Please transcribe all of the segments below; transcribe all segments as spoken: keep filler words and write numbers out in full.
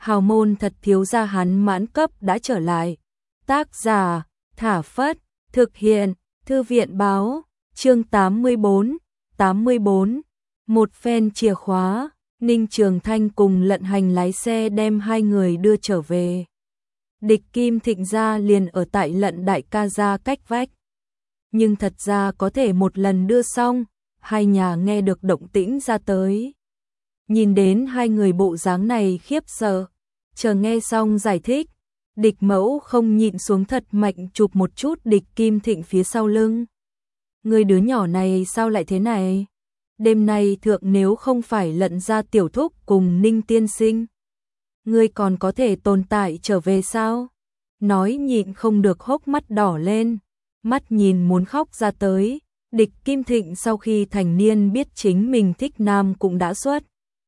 hào môn thật thiếu gia hắn mãn cấp đã trở lại. Tác giả, Thả Phất, thực hiện, Thư viện báo, chương tám mươi bốn, tám mươi bốn, một phen chìa khóa, Ninh Trường Thanh cùng Lận Hành lái xe đem hai người đưa trở về. Địch Kim Thịnh gia liền ở tại Lận đại ca gia cách vách. Nhưng thật ra có thể một lần đưa xong, hai nhà nghe được động tĩnh ra tới. Nhìn đến hai người bộ dáng này khiếp sợ, chờ nghe xong giải thích, Địch Mẫu không nhịn xuống thật mạnh chụp một chút Địch Kim Thịnh phía sau lưng. Người đứa nhỏ này sao lại thế này? Đêm nay thượng nếu không phải Lận gia tiểu thúc cùng Ninh tiên sinh, ngươi còn có thể tồn tại trở về sao? Nói nhịn không được hốc mắt đỏ lên, mắt nhìn muốn khóc ra tới. Địch Kim Thịnh sau khi thành niên biết chính mình thích nam cũng đã xuất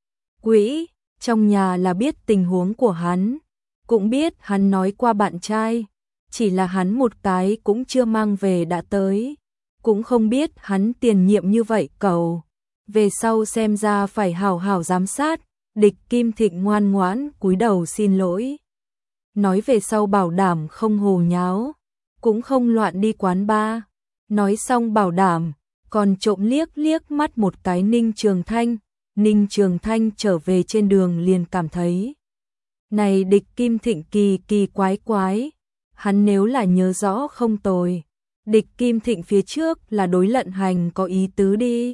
quỹ, trong nhà là biết tình huống của hắn, cũng biết hắn nói qua bạn trai, chỉ là hắn một cái cũng chưa mang về đã tới, cũng không biết hắn tiền nhiệm như vậy cầu. Về sau xem ra phải hào hào giám sát. Địch Kim Thịnh ngoan ngoãn cúi đầu xin lỗi, nói về sau bảo đảm không hồ nháo, cũng không loạn đi quán bar. Nói xong bảo đảm, còn trộm liếc liếc mắt một cái Ninh Trường Thanh. Ninh Trường Thanh trở về trên đường liền cảm thấy, này Địch Kim Thịnh kỳ kỳ quái quái. Hắn nếu là nhớ rõ không tồi, Địch Kim Thịnh phía trước là đối Lận Hành có ý tứ đi,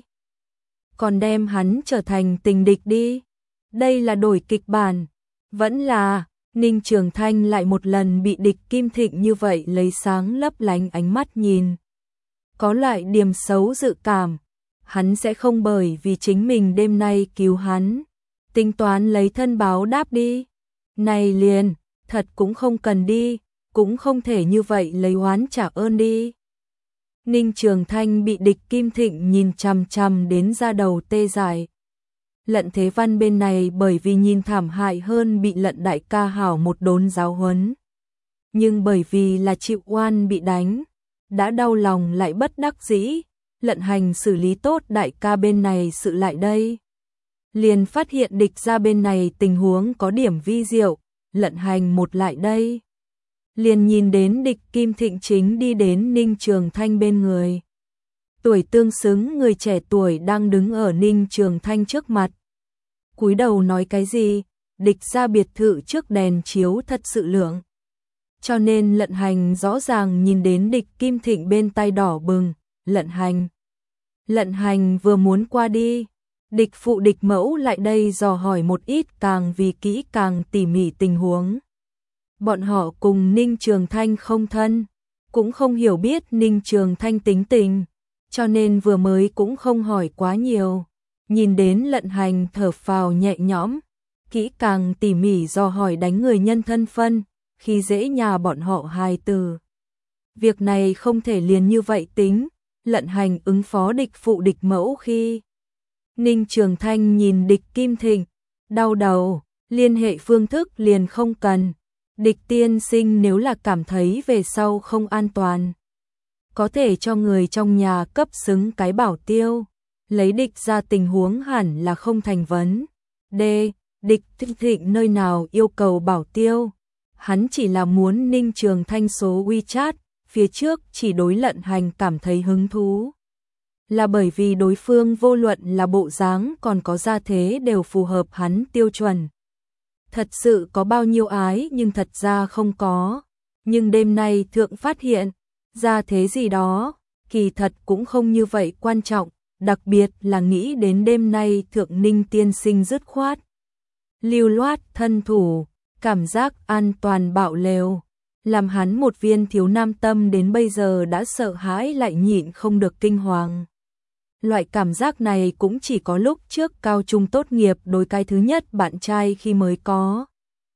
còn đem hắn trở thành tình địch đi. Đây là đổi kịch bản, vẫn là. Ninh Trường Thanh lại một lần bị Địch Kim Thịnh như vậy lấy sáng lấp lánh ánh mắt nhìn. Có loại điểm xấu dự cảm, hắn sẽ không bởi vì chính mình đêm nay cứu hắn, tính toán lấy thân báo đáp đi. Này liền, thật cũng không cần đi, cũng không thể như vậy lấy oán trả ơn đi. Ninh Trường Thanh bị Địch Kim Thịnh nhìn chằm chằm đến da đầu tê dại. Lận Thế Văn bên này bởi vì nhìn thảm hại hơn bị Lận đại ca hảo một đốn giáo huấn. Nhưng bởi vì là chịu oan bị đánh, đã đau lòng lại bất đắc dĩ. Lận Hành xử lý tốt đại ca bên này sự lại đây, liền phát hiện Địch ra bên này tình huống có điểm vi diệu. Lận Hành một lại đây, liền nhìn đến Địch Kim Thịnh chính đi đến Ninh Trường Thanh bên người. Tuổi tương xứng người trẻ tuổi đang đứng ở Ninh Trường Thanh trước mặt, cúi đầu nói cái gì. Địch ra biệt thự trước đèn chiếu thật sự lượng, cho nên Lận Hành rõ ràng nhìn đến Địch Kim Thịnh bên tai đỏ bừng. Lận Hành Lận Hành vừa muốn qua đi, Địch phụ Địch mẫu lại đây dò hỏi một ít càng vì kỹ càng tỉ mỉ tình huống. Bọn họ cùng Ninh Trường Thanh không thân, cũng không hiểu biết Ninh Trường Thanh tính tình, cho nên vừa mới cũng không hỏi quá nhiều. Nhìn đến Lận Hành thở phào nhẹ nhõm, kỹ càng tỉ mỉ dò hỏi đánh người nhân thân phân, khi dễ nhà bọn họ hài từ. Việc này không thể liền như vậy tính. Lận Hành ứng phó Địch phụ Địch mẫu khi Ninh Trường Thanh nhìn Địch Kim Thịnh, đau đầu, liên hệ phương thức liền không cần. Địch tiên sinh nếu là cảm thấy về sau không an toàn, có thể cho người trong nhà cấp xứng cái bảo tiêu, lấy Địch ra tình huống hẳn là không thành vấn đề. Địch Thịnh nơi nào yêu cầu bảo tiêu, hắn chỉ là muốn Ninh Trường Thanh số WeChat. Phía trước chỉ đối Lận Hành cảm thấy hứng thú, là bởi vì đối phương vô luận là bộ dáng còn có gia thế đều phù hợp hắn tiêu chuẩn. Thật sự có bao nhiêu ái nhưng thật ra không có. Nhưng đêm nay thượng phát hiện, gia thế gì đó, kỳ thật cũng không như vậy quan trọng, đặc biệt là nghĩ đến đêm nay thượng Ninh tiên sinh dứt khoát, lưu loát thân thủ, cảm giác an toàn bạo lều, làm hắn một viên thiếu nam tâm đến bây giờ đã sợ hãi lại nhịn không được kinh hoàng. Loại cảm giác này cũng chỉ có lúc trước cao trung tốt nghiệp đối cái thứ nhất bạn trai khi mới có.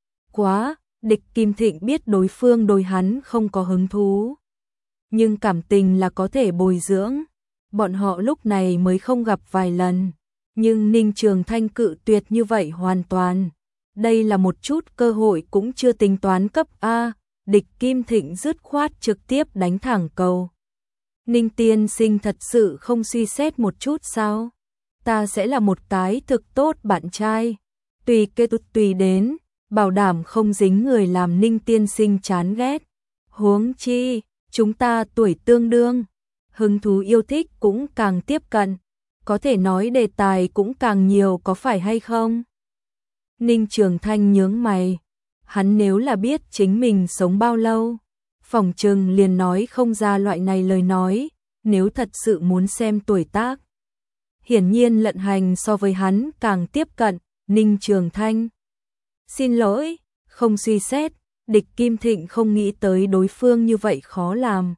Quá, Địch Kim Thịnh biết đối phương đối hắn không có hứng thú, nhưng cảm tình là có thể bồi dưỡng. Bọn họ lúc này mới không gặp vài lần, nhưng Ninh Trường Thanh cự tuyệt như vậy hoàn toàn. Đây là một chút cơ hội cũng chưa tính toán cấp A. Địch Kim Thịnh dứt khoát trực tiếp đánh thẳng cầu. Ninh tiên sinh thật sự không suy xét một chút sao? Ta sẽ là một cái thực tốt bạn trai. Tùy kê tút tùy đến, bảo đảm không dính người làm Ninh tiên sinh chán ghét. Huống chi, chúng ta tuổi tương đương, hứng thú yêu thích cũng càng tiếp cận, có thể nói đề tài cũng càng nhiều có phải hay không? Ninh Trường Thanh nhướng mày, hắn nếu là biết chính mình sống bao lâu, phỏng chừng liền nói không ra loại này lời nói, nếu thật sự muốn xem tuổi tác. Hiển nhiên Lận Hành so với hắn càng tiếp cận, Ninh Trường Thanh. Xin lỗi, không suy xét, Địch Kim Thịnh không nghĩ tới đối phương như vậy khó làm.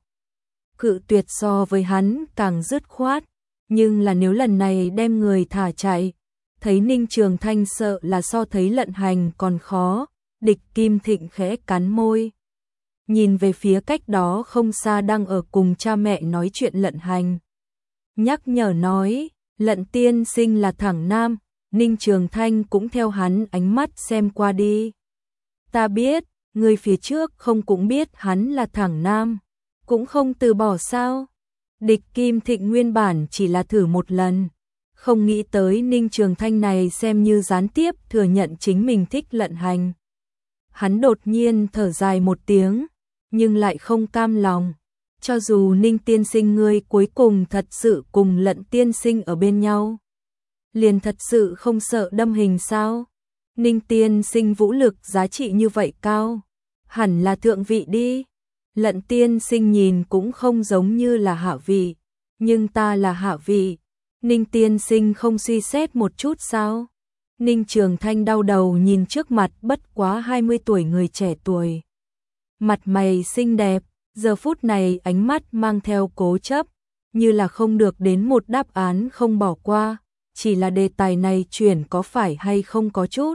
Cự tuyệt so với hắn càng dứt khoát, nhưng là nếu lần này đem người thả chạy, thấy Ninh Trường Thanh sợ là so thấy Lận Hành còn khó, Địch Kim Thịnh khẽ cắn môi. Nhìn về phía cách đó không xa đang ở cùng cha mẹ nói chuyện Lận Hành. Nhắc nhở nói, Lận tiên sinh là thẳng nam, Ninh Trường Thanh cũng theo hắn ánh mắt xem qua đi. Ta biết, người phía trước không cũng biết hắn là thẳng nam, cũng không từ bỏ sao. Địch Kim Thịnh nguyên bản chỉ là thử một lần, không nghĩ tới Ninh Trường Thanh này xem như gián tiếp thừa nhận chính mình thích Lận Hành. Hắn đột nhiên thở dài một tiếng, nhưng lại không cam lòng. Cho dù Ninh tiên sinh ngươi cuối cùng thật sự cùng Lận tiên sinh ở bên nhau, liền thật sự không sợ đâm hình sao? Ninh tiên sinh vũ lực giá trị như vậy cao, hẳn là thượng vị đi. Lận tiên sinh nhìn cũng không giống như là hạ vị, nhưng ta là hạ vị. Ninh tiên sinh không suy xét một chút sao? Ninh Trường Thanh đau đầu nhìn trước mặt bất quá hai mươi tuổi người trẻ tuổi. Mặt mày xinh đẹp, giờ phút này ánh mắt mang theo cố chấp, như là không được đến một đáp án không bỏ qua, chỉ là đề tài này chuyển có phải hay không có chút.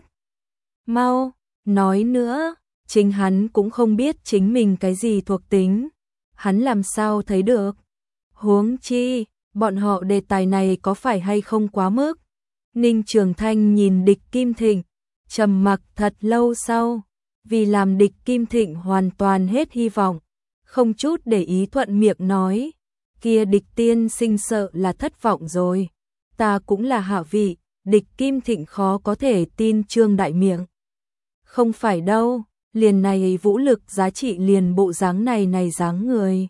Mau, nói nữa, chính hắn cũng không biết chính mình cái gì thuộc tính, hắn làm sao thấy được. Huống chi, bọn họ đề tài này có phải hay không quá mức. Ninh Trường Thanh nhìn Địch Kim Thịnh, trầm mặc thật lâu sau, vì làm Địch Kim Thịnh hoàn toàn hết hy vọng, không chút để ý thuận miệng nói, kia Địch tiên sinh sợ là thất vọng rồi, ta cũng là hạ vị. Địch Kim Thịnh khó có thể tin trương đại miệng. Không phải đâu, liền này vũ lực giá trị liền bộ dáng này này dáng người.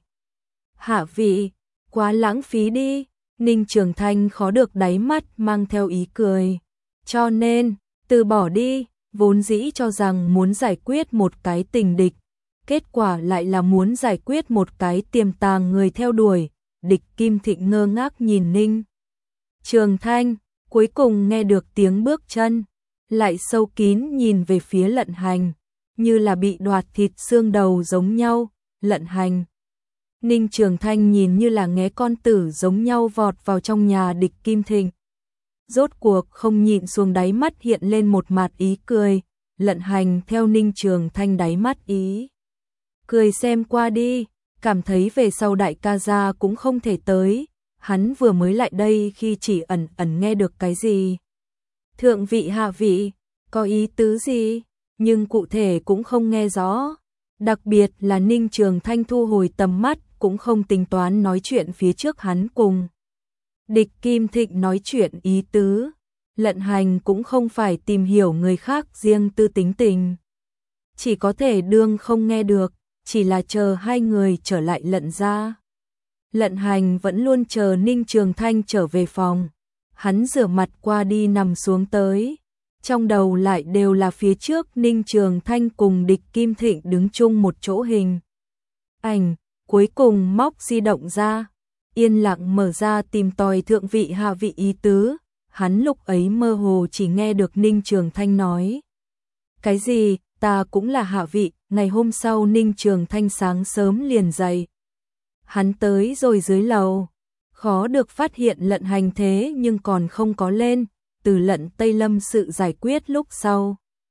Hạ vị, quá lãng phí đi. Ninh Trường Thanh khó được đáy mắt mang theo ý cười. Cho nên, từ bỏ đi, vốn dĩ cho rằng muốn giải quyết một cái tình địch, kết quả lại là muốn giải quyết một cái tiềm tàng người theo đuổi. Địch Kim Thịnh ngơ ngác nhìn Ninh Trường Thanh, cuối cùng nghe được tiếng bước chân, lại sâu kín nhìn về phía Lận Hành, như là bị đoạt thịt xương đầu giống nhau. Lận Hành. Ninh Trường Thanh nhìn như là nghé con tử giống nhau vọt vào trong nhà Địch Kim Thịnh. Rốt cuộc không nhịn xuống đáy mắt hiện lên một mặt ý cười. Lận Hành theo Ninh Trường Thanh đáy mắt ý cười xem qua đi, cảm thấy về sau đại ca gia cũng không thể tới. Hắn vừa mới lại đây khi chỉ ẩn ẩn nghe được cái gì. Thượng vị hạ vị, có ý tứ gì, nhưng cụ thể cũng không nghe rõ. Đặc biệt là Ninh Trường Thanh thu hồi tầm mắt, cũng không tính toán nói chuyện phía trước hắn cùng Địch Kim Thịnh nói chuyện ý tứ. Lận Hành cũng không phải tìm hiểu người khác riêng tư tính tình, chỉ có thể đương không nghe được, chỉ là chờ hai người trở lại Lận gia. Lận Hành vẫn luôn chờ Ninh Trường Thanh trở về phòng, hắn rửa mặt qua đi nằm xuống tới, trong đầu lại đều là phía trước Ninh Trường Thanh cùng Địch Kim Thịnh đứng chung một chỗ hình ảnh. Cuối cùng móc di động ra, yên lặng mở ra tìm tòi thượng vị hạ vị ý tứ. Hắn lúc ấy mơ hồ chỉ nghe được Ninh Trường Thanh nói cái gì, ta cũng là hạ vị. Ngày hôm sau Ninh Trường Thanh sáng sớm liền dậy. Hắn tới rồi dưới lầu, khó được phát hiện Lận Hành thế nhưng còn không có lên. Từ Lận Tây Lâm sự giải quyết lúc sau,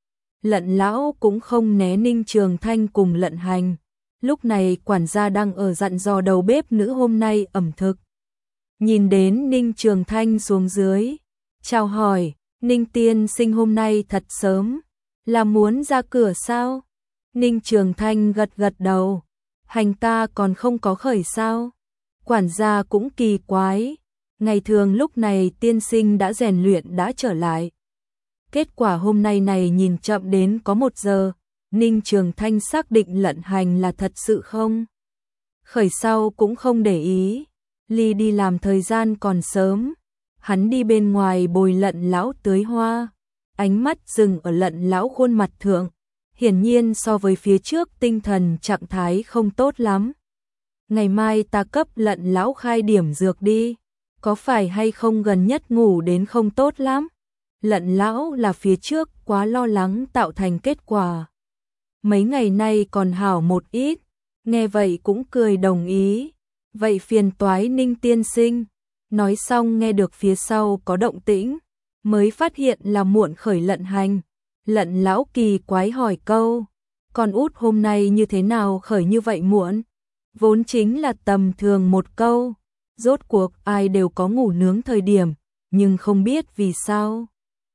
Lận lão cũng không né Ninh Trường Thanh cùng Lận Hành. Lúc này quản gia đang ở dặn dò đầu bếp nữ hôm nay ẩm thực. Nhìn đến Ninh Trường Thanh xuống dưới, chào hỏi, Ninh tiên sinh hôm nay thật sớm, là muốn ra cửa sao? Ninh Trường Thanh gật gật đầu, hành ta còn không có khởi sao? Quản gia cũng kỳ quái, ngày thường lúc này tiên sinh đã rèn luyện đã trở lại. Kết quả hôm nay này nhìn chậm đến có một giờ, Ninh Trường Thanh xác định Lận Hành là thật sự không. Khởi sau cũng không để ý, ly đi làm thời gian còn sớm, hắn đi bên ngoài bồi Lận lão tưới hoa, ánh mắt dừng ở Lận lão khuôn mặt thượng, hiển nhiên so với phía trước tinh thần trạng thái không tốt lắm. Ngày mai ta cấp Lận lão khai điểm dược đi, có phải hay không gần nhất ngủ đến không tốt lắm? Lận lão là phía trước quá lo lắng tạo thành kết quả. Mấy ngày nay còn hảo một ít, nghe vậy cũng cười đồng ý. Vậy phiền toái Ninh tiên sinh. Nói xong nghe được phía sau có động tĩnh, mới phát hiện là muộn khởi Lận Hành. Lận lão kỳ quái hỏi câu, con út hôm nay như thế nào khởi như vậy muộn? Vốn chính là tầm thường một câu, rốt cuộc ai đều có ngủ nướng thời điểm, nhưng không biết vì sao.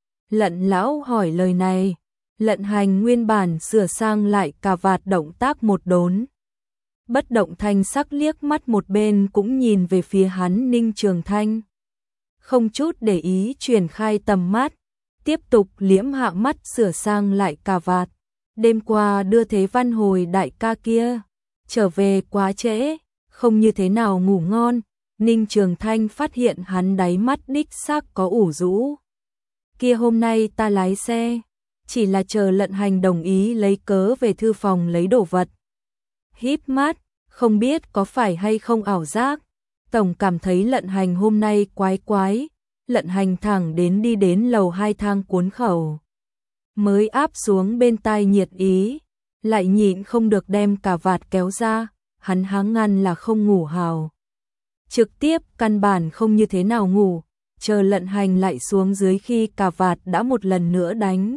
Lận lão hỏi lời này, Lận Hành nguyên bản sửa sang lại cà vạt động tác một đốn. Bất động thanh sắc liếc mắt một bên cũng nhìn về phía hắn Ninh Trường Thanh. Không chút để ý chuyển khai tầm mắt, tiếp tục liễm hạ mắt sửa sang lại cà vạt. Đêm qua đưa Thế Văn hồi đại ca kia, trở về quá trễ, không như thế nào ngủ ngon. Ninh Trường Thanh phát hiện hắn đáy mắt đích xác có ủ rũ. Kia hôm nay ta lái xe, chỉ là chờ Lận Hành đồng ý lấy cớ về thư phòng lấy đồ vật. Híp mắt, không biết có phải hay không ảo giác, tổng cảm thấy Lận Hành hôm nay quái quái. Lận Hành thẳng đến đi đến lầu hai thang cuốn khẩu, mới áp xuống bên tai nhiệt ý, lại nhịn không được đem cà vạt kéo ra, hắn háng ngăn là không ngủ hào. Trực tiếp căn bản không như thế nào ngủ, chờ Lận Hành lại xuống dưới khi cà vạt đã một lần nữa đánh.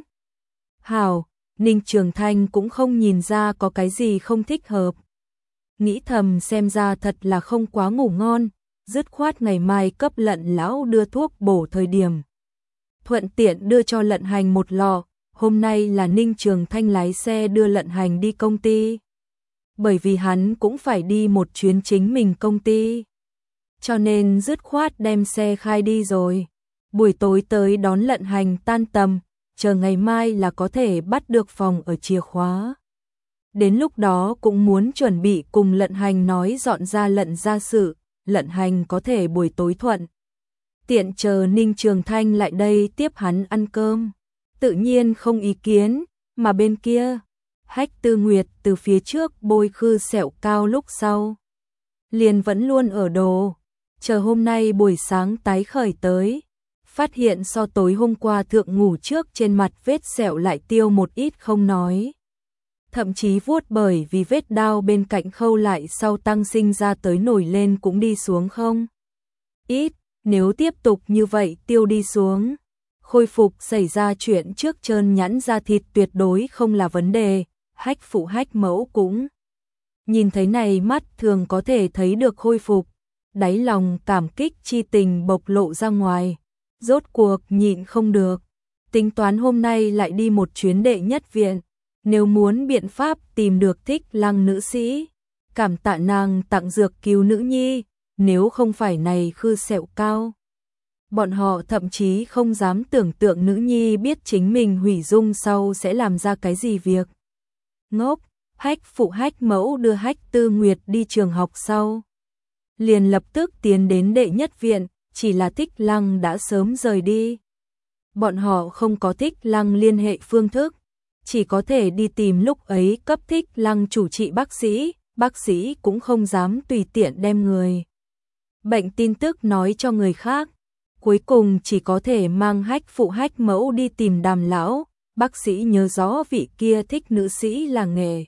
Hào, Ninh Trường Thanh cũng không nhìn ra có cái gì không thích hợp. Nghĩ thầm xem ra thật là không quá ngủ ngon, dứt khoát ngày mai cấp Lận lão đưa thuốc bổ thời điểm. Thuận tiện đưa cho Lận Hành một lọ, hôm nay là Ninh Trường Thanh lái xe đưa Lận Hành đi công ty. Bởi vì hắn cũng phải đi một chuyến chính mình công ty. Cho nên dứt khoát đem xe khai đi rồi. Buổi tối tới đón Lận Hành tan tầm, chờ ngày mai là có thể bắt được phòng ở chìa khóa. Đến lúc đó cũng muốn chuẩn bị cùng Lận Hành nói dọn ra Lận gia sự, Lận Hành có thể buổi tối thuận. Tiện chờ Ninh Trường Thanh lại đây tiếp hắn ăn cơm. Tự nhiên không ý kiến, mà bên kia, Hách Tư Nguyệt từ phía trước bôi khư sẹo cao lúc sau. Liền vẫn luôn ở đồ, chờ hôm nay buổi sáng tái khởi tới. Phát hiện so tối hôm qua thượng ngủ trước trên mặt vết sẹo lại tiêu một ít không nói. Thậm chí vuốt bởi vì vết đao bên cạnh khâu lại sau tăng sinh ra tới nổi lên cũng đi xuống không. Ít, nếu tiếp tục như vậy tiêu đi xuống. Khôi phục xảy ra chuyện trước trơn nhẵn da thịt tuyệt đối không là vấn đề, Hách phụ Hách mẫu cũng. Nhìn thấy này mắt thường có thể thấy được khôi phục, đáy lòng cảm kích chi tình bộc lộ ra ngoài. Rốt cuộc nhịn không được, tính toán hôm nay lại đi một chuyến đệ nhất viện, nếu muốn biện pháp tìm được Thích Lăng nữ sĩ, cảm tạ nàng tặng dược cứu nữ nhi, nếu không phải này khư sẹo cao. Bọn họ thậm chí không dám tưởng tượng nữ nhi biết chính mình hủy dung sau sẽ làm ra cái gì việc. Ngốc, Hách phụ Hách mẫu đưa Hách Tư Nguyệt đi trường học sau. Liền lập tức tiến đến đệ nhất viện. Chỉ là Thích Lăng đã sớm rời đi. Bọn họ không có Thích Lăng liên hệ phương thức, chỉ có thể đi tìm lúc ấy cấp Thích Lăng chủ trị bác sĩ, bác sĩ cũng không dám tùy tiện đem người bệnh tin tức nói cho người khác. Cuối cùng chỉ có thể mang Hách phụ Hách mẫu đi tìm Đàm lão, bác sĩ nhớ rõ vị kia thích nữ sĩ là nghề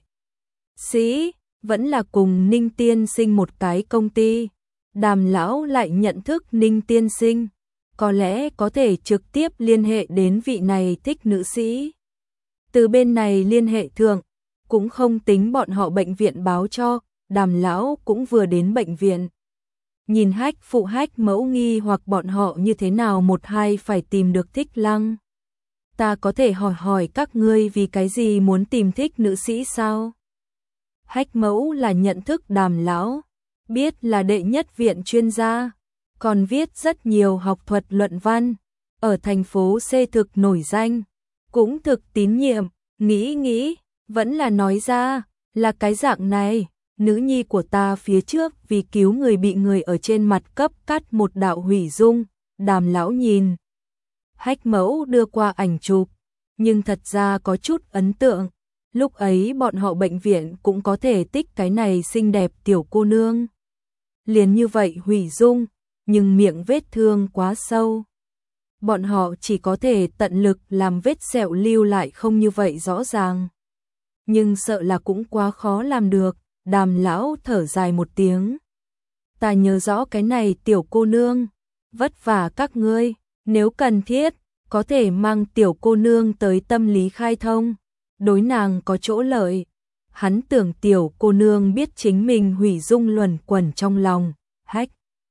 sĩ, vẫn là cùng Ninh tiên sinh một cái công ty. Đàm lão lại nhận thức Ninh tiên sinh, có lẽ có thể trực tiếp liên hệ đến vị này thích nữ sĩ. Từ bên này liên hệ thượng, cũng không tính bọn họ bệnh viện báo cho, Đàm lão cũng vừa đến bệnh viện. Nhìn Hách phụ Hách mẫu nghi hoặc bọn họ như thế nào một hai phải tìm được Thích Lăng. Ta có thể hỏi hỏi các ngươi vì cái gì muốn tìm thích nữ sĩ sao? Hách mẫu là nhận thức Đàm lão, biết là đệ nhất viện chuyên gia, còn viết rất nhiều học thuật luận văn, ở thành phố C thực nổi danh, cũng thực tín nhiệm, nghĩ nghĩ, vẫn là nói ra, là cái dạng này, nữ nhi của ta phía trước vì cứu người bị người ở trên mặt cấp cắt một đạo hủy dung, Đàm lão nhìn. Hách Mẫu đưa qua ảnh chụp, nhưng thật ra có chút ấn tượng, lúc ấy bọn họ bệnh viện cũng có thể tích cái này xinh đẹp tiểu cô nương. Liền như vậy hủy dung, nhưng miệng vết thương quá sâu. Bọn họ chỉ có thể tận lực làm vết sẹo lưu lại không như vậy rõ ràng. Nhưng sợ là cũng quá khó làm được, Đàm lão thở dài một tiếng. Ta nhớ rõ cái này tiểu cô nương, vất vả các ngươi, nếu cần thiết, có thể mang tiểu cô nương tới tâm lý khai thông, đối nàng có chỗ lợi. Hắn tưởng tiểu cô nương biết chính mình hủy dung luẩn quẩn trong lòng, Hách.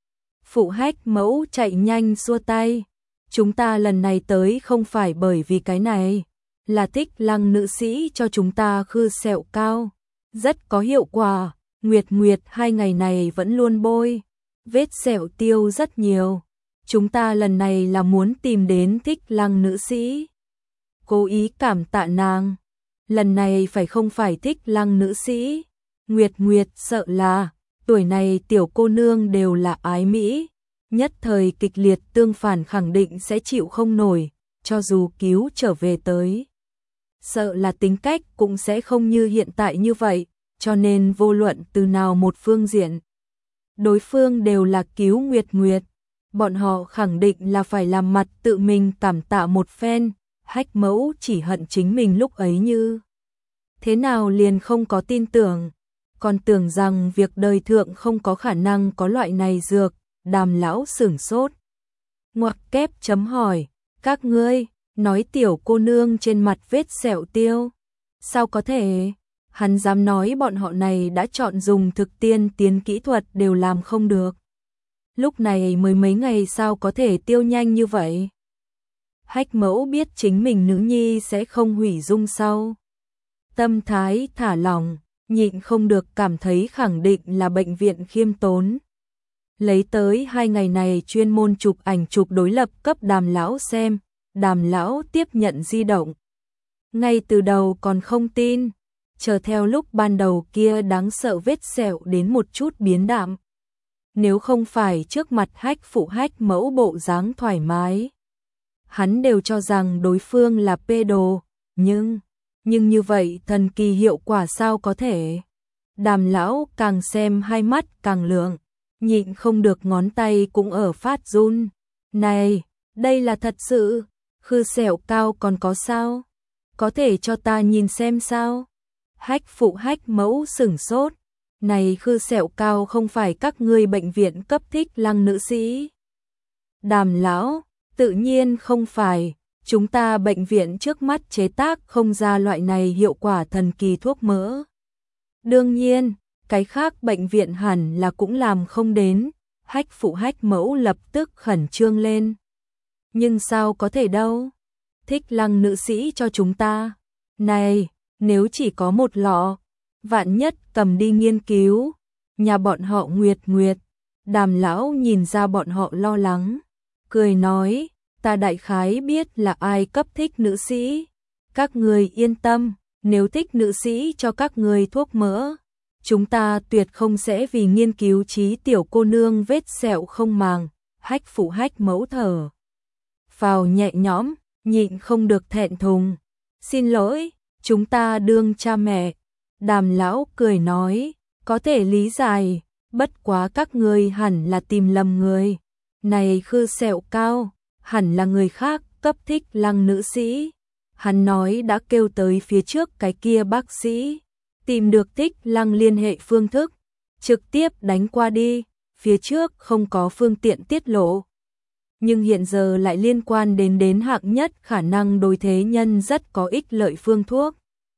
Phụ Hách Mẫu chạy nhanh xua tay. Chúng ta lần này tới không phải bởi vì cái này, là thích Lăng nữ sĩ cho chúng ta khư sẹo cao, rất có hiệu quả. Nguyệt Nguyệt hai ngày này vẫn luôn bôi, vết sẹo tiêu rất nhiều. Chúng ta lần này là muốn tìm đến thích Lăng nữ sĩ, cố ý cảm tạ nàng. Lần này phải không phải thích Lăng nữ sĩ, Nguyệt Nguyệt sợ là tuổi này tiểu cô nương đều là ái mỹ, nhất thời kịch liệt tương phản khẳng định sẽ chịu không nổi, cho dù cứu trở về tới. Sợ là tính cách cũng sẽ không như hiện tại như vậy, cho nên vô luận từ nào một phương diện, đối phương đều là cứu Nguyệt Nguyệt, bọn họ khẳng định là phải làm mặt tự mình cảm tạ một phen. Hách Mẫu chỉ hận chính mình lúc ấy như thế nào liền không có tin tưởng, còn tưởng rằng việc đời thượng không có khả năng có loại này dược. Đàm lão sửng sốt, ngoặc kép chấm hỏi, các ngươi nói tiểu cô nương trên mặt vết sẹo tiêu, sao có thể? Hắn dám nói bọn họ này đã chọn dùng thực tiên tiến kỹ thuật đều làm không được. Lúc này mới mấy ngày sao có thể tiêu nhanh như vậy? Hách Mẫu biết chính mình nữ nhi sẽ không hủy dung sau, tâm thái thả lỏng, nhịn không được cảm thấy khẳng định là bệnh viện khiêm tốn. Lấy tới hai ngày này chuyên môn chụp ảnh chụp đối lập cấp Đàm lão xem, Đàm lão tiếp nhận di động. Ngay từ đầu còn không tin, chờ theo lúc ban đầu kia đáng sợ vết sẹo đến một chút biến đạm. Nếu không phải trước mặt Hách Phụ Hách Mẫu bộ dáng thoải mái, hắn đều cho rằng đối phương là pedo, nhưng, nhưng như vậy thần kỳ hiệu quả sao có thể? Đàm lão càng xem hai mắt càng lượng, nhịn không được ngón tay cũng ở phát run. Này, đây là thật sự, khư sẹo cao còn có sao? Có thể cho ta nhìn xem sao? Hách Phụ Hách Mẫu sửng sốt, này khư sẹo cao không phải các ngươi bệnh viện cấp thích Lăng nữ sĩ. Đàm lão, tự nhiên không phải, chúng ta bệnh viện trước mắt chế tác không ra loại này hiệu quả thần kỳ thuốc mỡ. Đương nhiên, cái khác bệnh viện hẳn là cũng làm không đến. Hách Phụ Hách Mẫu lập tức khẩn trương lên. Nhưng sao có thể đâu? Thích Lăng nữ sĩ cho chúng ta. Này, nếu chỉ có một lọ, vạn nhất cầm đi nghiên cứu. Nhà bọn họ Nguyệt Nguyệt. Đàm lão nhìn ra bọn họ lo lắng, cười nói, ta đại khái biết là ai cấp thích nữ sĩ. Các người yên tâm, nếu thích nữ sĩ cho các người thuốc mỡ, chúng ta tuyệt không sẽ vì nghiên cứu trí tiểu cô nương vết sẹo không màng. Hách Phụ Hách Mẫu thở phào nhẹ nhõm, nhịn không được thẹn thùng. Xin lỗi, chúng ta đương cha mẹ. Đàm lão cười nói, có thể lý giải, bất quá các người hẳn là tìm lầm người. Này khư sẹo cao, hẳn là người khác cấp thích Lăng nữ sĩ. Hắn nói đã kêu tới phía trước cái kia bác sĩ, tìm được thích Lăng liên hệ phương thức, trực tiếp đánh qua đi, phía trước không có phương tiện tiết lộ. Nhưng hiện giờ lại liên quan đến đến hạng nhất khả năng đối thế nhân rất có ích lợi phương thuốc.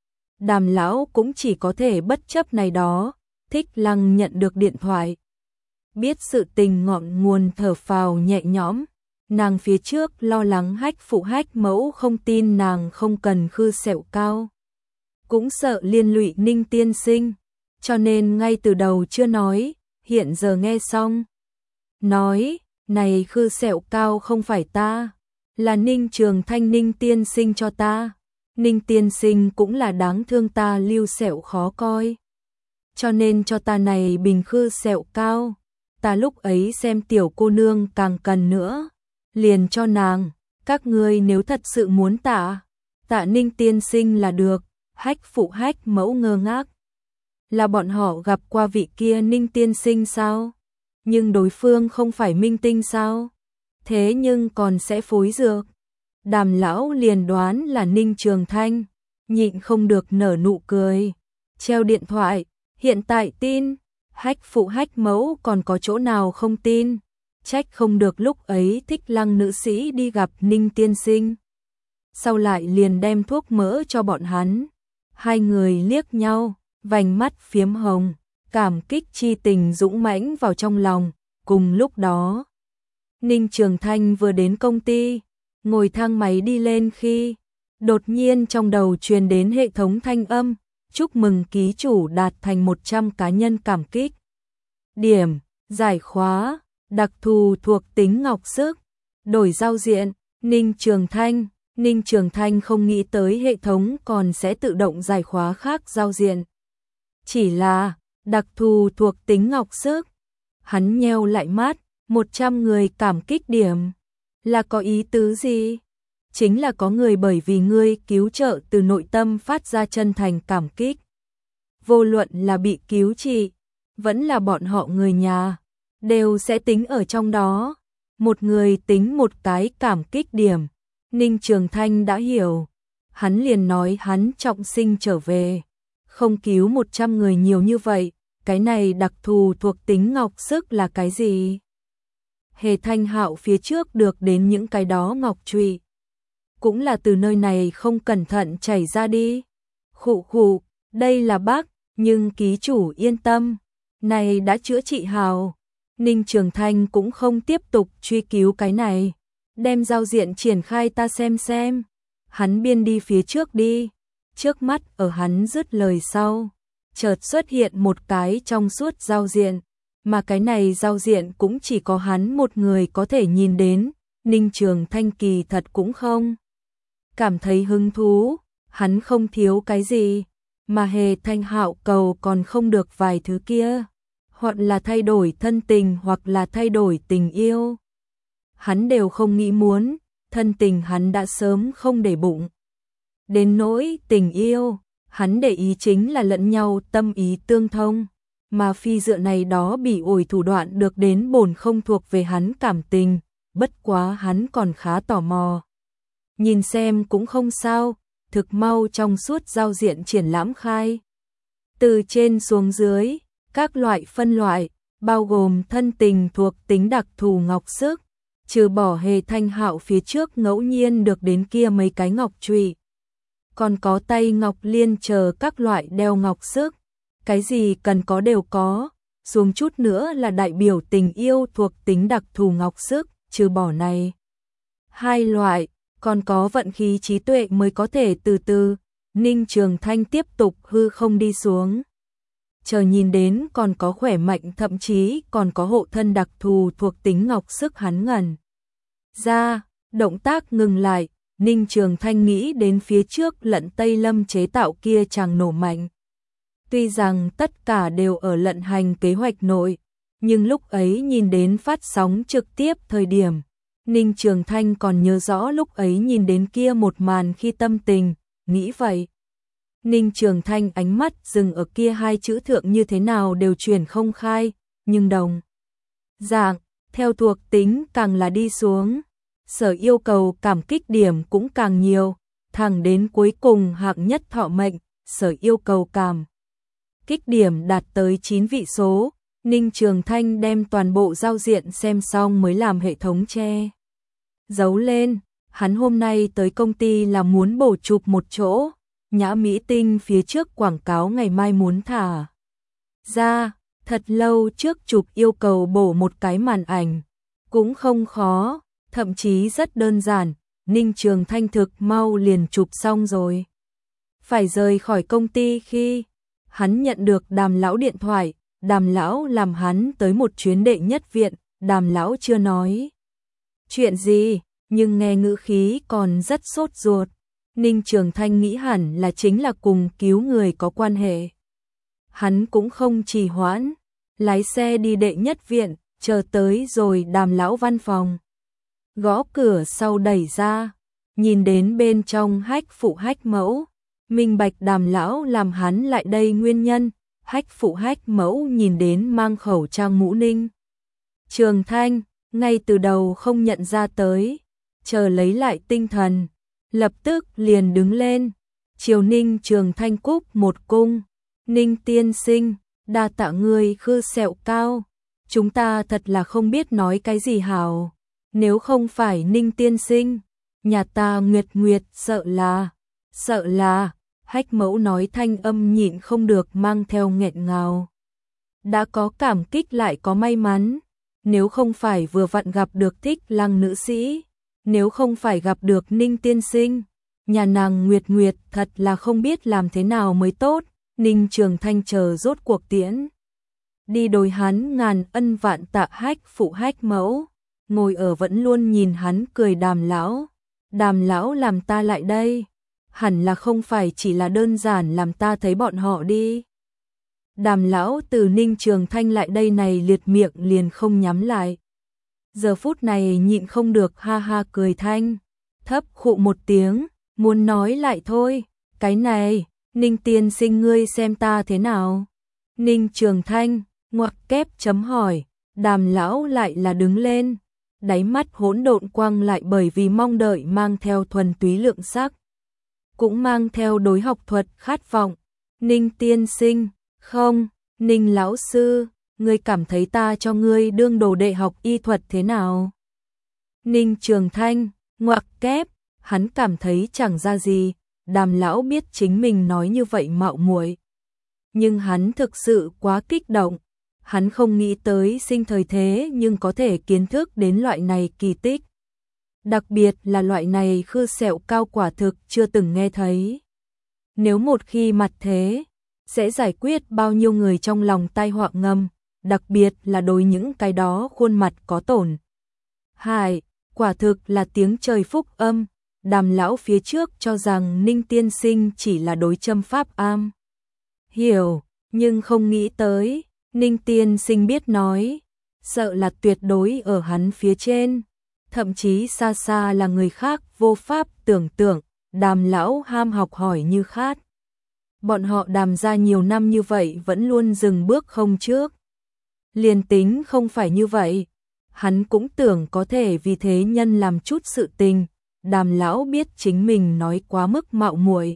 Đàm lão cũng chỉ có thể bất chấp này đó. Thích Lăng nhận được điện thoại, biết sự tình ngọn nguồn thở phào nhẹ nhõm. Nàng phía trước lo lắng Hách Phụ Hách Mẫu không tin nàng không cần khư sẹo cao, cũng sợ liên lụy Ninh tiên sinh, cho nên ngay từ đầu chưa nói. Hiện giờ nghe xong, nói, này khư sẹo cao không phải ta, Là Ninh Trường Thanh Ninh tiên sinh cho ta. Ninh tiên sinh cũng là đáng thương ta lưu sẹo khó coi. Cho nên cho ta này bình khư sẹo cao. Ta lúc ấy xem tiểu cô nương càng cần nữa. Liền cho nàng. Các ngươi nếu thật sự muốn tạ. Tạ Ninh tiên sinh là được. Hách phụ hách mẫu ngơ ngác. Là bọn họ gặp qua vị kia Ninh tiên sinh sao? Nhưng đối phương không phải minh tinh sao? Thế nhưng còn sẽ phối dược. Đàm lão liền đoán là Ninh Trường Thanh, nhịn không được nở nụ cười. Treo điện thoại, hiện tại tin, hách phụ hách mẫu còn có chỗ nào không tin. Trách không được lúc ấy Thích Lăng nữ sĩ đi gặp Ninh tiên sinh. Sau lại liền đem thuốc mỡ cho bọn hắn. Hai người liếc nhau, vành mắt phiếm hồng, cảm kích chi tình dũng mãnh vào trong lòng. Cùng lúc đó, Ninh Trường Thanh vừa đến công ty, ngồi thang máy đi lên khi đột nhiên trong đầu truyền đến hệ thống thanh âm, chúc mừng ký chủ đạt thành một trăm cá nhân cảm kích. Điểm, giải khóa, đặc thù thuộc tính ngọc sức, đổi giao diện, Ninh Trường Thanh. Ninh Trường Thanh không nghĩ tới hệ thống còn sẽ tự động giải khóa khác giao diện. Chỉ là, đặc thù thuộc tính ngọc sức. Hắn nheo lại mắt, một trăm người cảm kích điểm. Là có ý tứ gì? Chính là có người bởi vì ngươi cứu trợ từ nội tâm phát ra chân thành cảm kích. Vô luận là bị cứu trị, vẫn là bọn họ người nhà, đều sẽ tính ở trong đó. Một người tính một cái cảm kích điểm. Ninh Trường Thanh đã hiểu. Hắn liền nói hắn trọng sinh trở về. Không cứu một trăm người nhiều như vậy, cái này đặc thù thuộc tính ngọc sức là cái gì? Hề Thanh Hạo phía trước được đến những cái đó ngọc trụy. Cũng là từ nơi này không cẩn thận chảy ra đi. Khụ khụ, đây là bác, nhưng ký chủ yên tâm. Này đã chữa trị hào. Ninh Trường Thanh cũng không tiếp tục truy cứu cái này. Đem giao diện triển khai ta xem xem. Hắn biên đi phía trước đi. Trước mắt ở hắn dứt lời sau. Chợt xuất hiện một cái trong suốt giao diện. Mà cái này giao diện cũng chỉ có hắn một người có thể nhìn đến. Ninh Trường Thanh kỳ thật cũng không cảm thấy hứng thú. Hắn không thiếu cái gì. Mà Hề Thanh Hạo cầu còn không được vài thứ kia. Hoặc là thay đổi thân tình hoặc là thay đổi tình yêu. Hắn đều không nghĩ muốn, thân tình hắn đã sớm không để bụng. Đến nỗi tình yêu, hắn để ý chính là lẫn nhau tâm ý tương thông, mà phi dựa này đó bị ổi thủ đoạn được đến bổn không thuộc về hắn cảm tình, bất quá hắn còn khá tò mò. Nhìn xem cũng không sao, thực mau trong suốt giao diện triển lãm khai. Từ trên xuống dưới, các loại phân loại, bao gồm thân tình thuộc tính đặc thù ngọc sức, trừ bỏ Hề Thanh Hạo phía trước ngẫu nhiên được đến kia mấy cái ngọc trụy. Còn có tay ngọc liên chờ các loại đeo ngọc sức, cái gì cần có đều có, xuống chút nữa là đại biểu tình yêu thuộc tính đặc thù ngọc sức, trừ bỏ này. Hai loại, còn có vận khí trí tuệ mới có thể từ từ, Ninh Trường Thanh tiếp tục hư không đi xuống. Chờ nhìn đến còn có khỏe mạnh thậm chí còn có hộ thân đặc thù thuộc tính ngọc sức hắn ngẩn ra, động tác ngừng lại, Ninh Trường Thanh nghĩ đến phía trước Lận Tây Lâm chế tạo kia chàng nổ mạnh. Tuy rằng tất cả đều ở lận hành kế hoạch nội, nhưng lúc ấy nhìn đến phát sóng trực tiếp thời điểm, Ninh Trường Thanh còn nhớ rõ lúc ấy nhìn đến kia một màn khi tâm tình, nghĩ vậy. Ninh Trường Thanh ánh mắt dừng ở kia hai chữ thượng như thế nào đều truyền không khai, nhưng đồng dạng, theo thuộc tính càng là đi xuống, sở yêu cầu cảm kích điểm cũng càng nhiều, thẳng đến cuối cùng hạng nhất thọ mệnh, sở yêu cầu cảm kích điểm đạt tới chín vị số, Ninh Trường Thanh đem toàn bộ giao diện xem xong mới làm hệ thống che giấu lên, hắn hôm nay tới công ty là muốn bổ chụp một chỗ. Nhã Mỹ Tinh phía trước quảng cáo ngày mai muốn thả ra, thật lâu trước chụp yêu cầu bổ một cái màn ảnh, cũng không khó, thậm chí rất đơn giản, Ninh Trường Thanh thực mau liền chụp xong rồi. Phải rời khỏi công ty khi hắn nhận được Đàm lão điện thoại, Đàm lão làm hắn tới một chuyến đệ nhất viện, Đàm lão chưa nói chuyện gì, nhưng nghe ngữ khí còn rất sốt ruột. Ninh Trường Thanh nghĩ hẳn là chính là cùng cứu người có quan hệ. Hắn cũng không trì hoãn, lái xe đi đệ nhất viện, chờ tới rồi Đàm lão văn phòng. Gõ cửa sau đẩy ra, nhìn đến bên trong Hách phụ Hách mẫu, minh bạch Đàm lão làm hắn lại đây nguyên nhân. Hách phụ Hách mẫu nhìn đến mang khẩu trang mũ Ninh Trường Thanh, ngay từ đầu không nhận ra tới, chờ lấy lại tinh thần, lập tức liền đứng lên, chiều Ninh Trường Thanh cúc một cung. Ninh tiên sinh, đa tạ ngươi khư sẹo cao, chúng ta thật là không biết nói cái gì hảo, nếu không phải Ninh tiên sinh, nhà ta Nguyệt Nguyệt sợ là, sợ là, Hách mẫu nói thanh âm nhịn không được mang theo nghẹn ngào. Đã có cảm kích lại có may mắn, nếu không phải vừa vặn gặp được Thích Lăng nữ sĩ, nếu không phải gặp được Ninh tiên sinh, nhà nàng Nguyệt Nguyệt thật là không biết làm thế nào mới tốt. Ninh Trường Thanh chờ rốt cuộc tiễn đi đối hắn ngàn ân vạn tạ Hách phụ Hách mẫu, ngồi ở vẫn luôn nhìn hắn cười Đàm lão. Đàm lão làm ta lại đây, hẳn là không phải chỉ là đơn giản làm ta thấy bọn họ đi. Đàm lão từ Ninh Trường Thanh lại đây này liệt miệng liền không nhắm lại. Giờ phút này nhịn không được ha ha cười thanh, thấp khụ một tiếng, muốn nói lại thôi, cái này, Ninh tiên sinh ngươi xem ta thế nào? Ninh Trường Thanh, ngoặc kép chấm hỏi, Đàm lão lại là đứng lên, đáy mắt hỗn độn quang lại bởi vì mong đợi mang theo thuần túy lượng sắc, cũng mang theo đối học thuật khát vọng. Ninh tiên sinh, không, Ninh lão sư, ngươi cảm thấy ta cho ngươi đương đồ đệ học y thuật thế nào? Ninh Trường Thanh, ngoặc kép, hắn cảm thấy chẳng ra gì. Đàm lão biết chính mình nói như vậy mạo muội, nhưng hắn thực sự quá kích động, hắn không nghĩ tới sinh thời thế nhưng có thể kiến thức đến loại này kỳ tích. Đặc biệt là loại này khư sẹo cao quả thực chưa từng nghe thấy. Nếu một khi mặt thế, sẽ giải quyết bao nhiêu người trong lòng tai họa ngầm, đặc biệt là đối những cái đó khuôn mặt có tổn hại, quả thực là tiếng trời phúc âm. Đàm lão phía trước cho rằng Ninh tiên sinh chỉ là đối châm pháp am hiểu, nhưng không nghĩ tới, Ninh tiên sinh biết nói, sợ là tuyệt đối ở hắn phía trên, thậm chí xa xa là người khác vô pháp tưởng tượng. Đàm lão ham học hỏi như khát. Bọn họ Đàm ra nhiều năm như vậy vẫn luôn dừng bước không trước. Liền tính không phải như vậy, hắn cũng tưởng có thể vì thế nhân làm chút sự tình. Đàm lão biết chính mình nói quá mức mạo muội,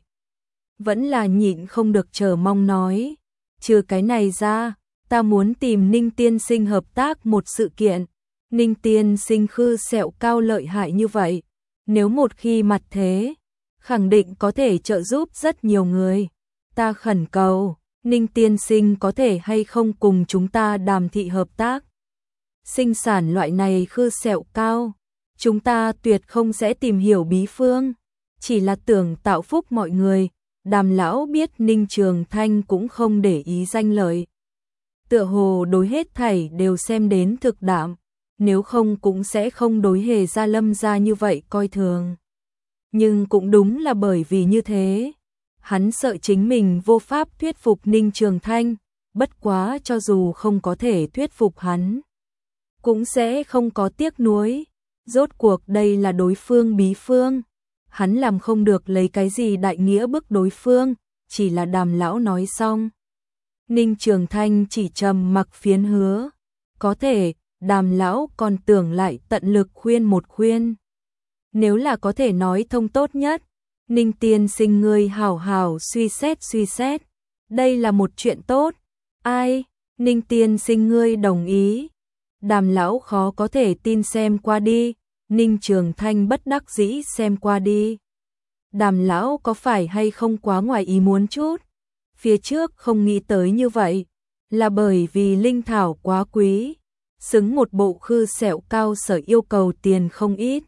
vẫn là nhịn không được chờ mong nói, trừ cái này ra, ta muốn tìm Ninh tiên sinh hợp tác một sự kiện. Ninh tiên sinh khư sẹo cao lợi hại như vậy, nếu một khi mặt thế, khẳng định có thể trợ giúp rất nhiều người. Ta khẩn cầu, Ninh tiên sinh có thể hay không cùng chúng ta Đàm thị hợp tác, sinh sản loại này khư sẹo cao. Chúng ta tuyệt không sẽ tìm hiểu bí phương, chỉ là tưởng tạo phúc mọi người. Đàm lão biết Ninh Trường Thanh cũng không để ý danh lợi, tựa hồ đối hết thảy đều xem đến thực đạm, nếu không cũng sẽ không đối Hề Gia Lâm gia như vậy coi thường. Nhưng cũng đúng là bởi vì như thế, hắn sợ chính mình vô pháp thuyết phục Ninh Trường Thanh, bất quá cho dù không có thể thuyết phục hắn, cũng sẽ không có tiếc nuối. Rốt cuộc đây là đối phương bí phương, hắn làm không được lấy cái gì đại nghĩa bức đối phương, chỉ là Đàm lão nói xong. Ninh Trường Thanh chỉ trầm mặc phiến hứa, có thể, Đàm lão còn tưởng lại tận lực khuyên một khuyên. Nếu là có thể nói thông tốt nhất, Ninh tiên sinh ngươi hảo hảo suy xét suy xét, đây là một chuyện tốt. Ai, Ninh tiên sinh ngươi đồng ý. Đàm lão khó có thể tin xem qua đi, Ninh Trường Thanh bất đắc dĩ xem qua đi. Đàm lão có phải hay không quá ngoài ý muốn chút? Phía trước không nghĩ tới như vậy, là bởi vì linh thảo quá quý, xứng một bộ khư sẹo cao sở yêu cầu tiền không ít.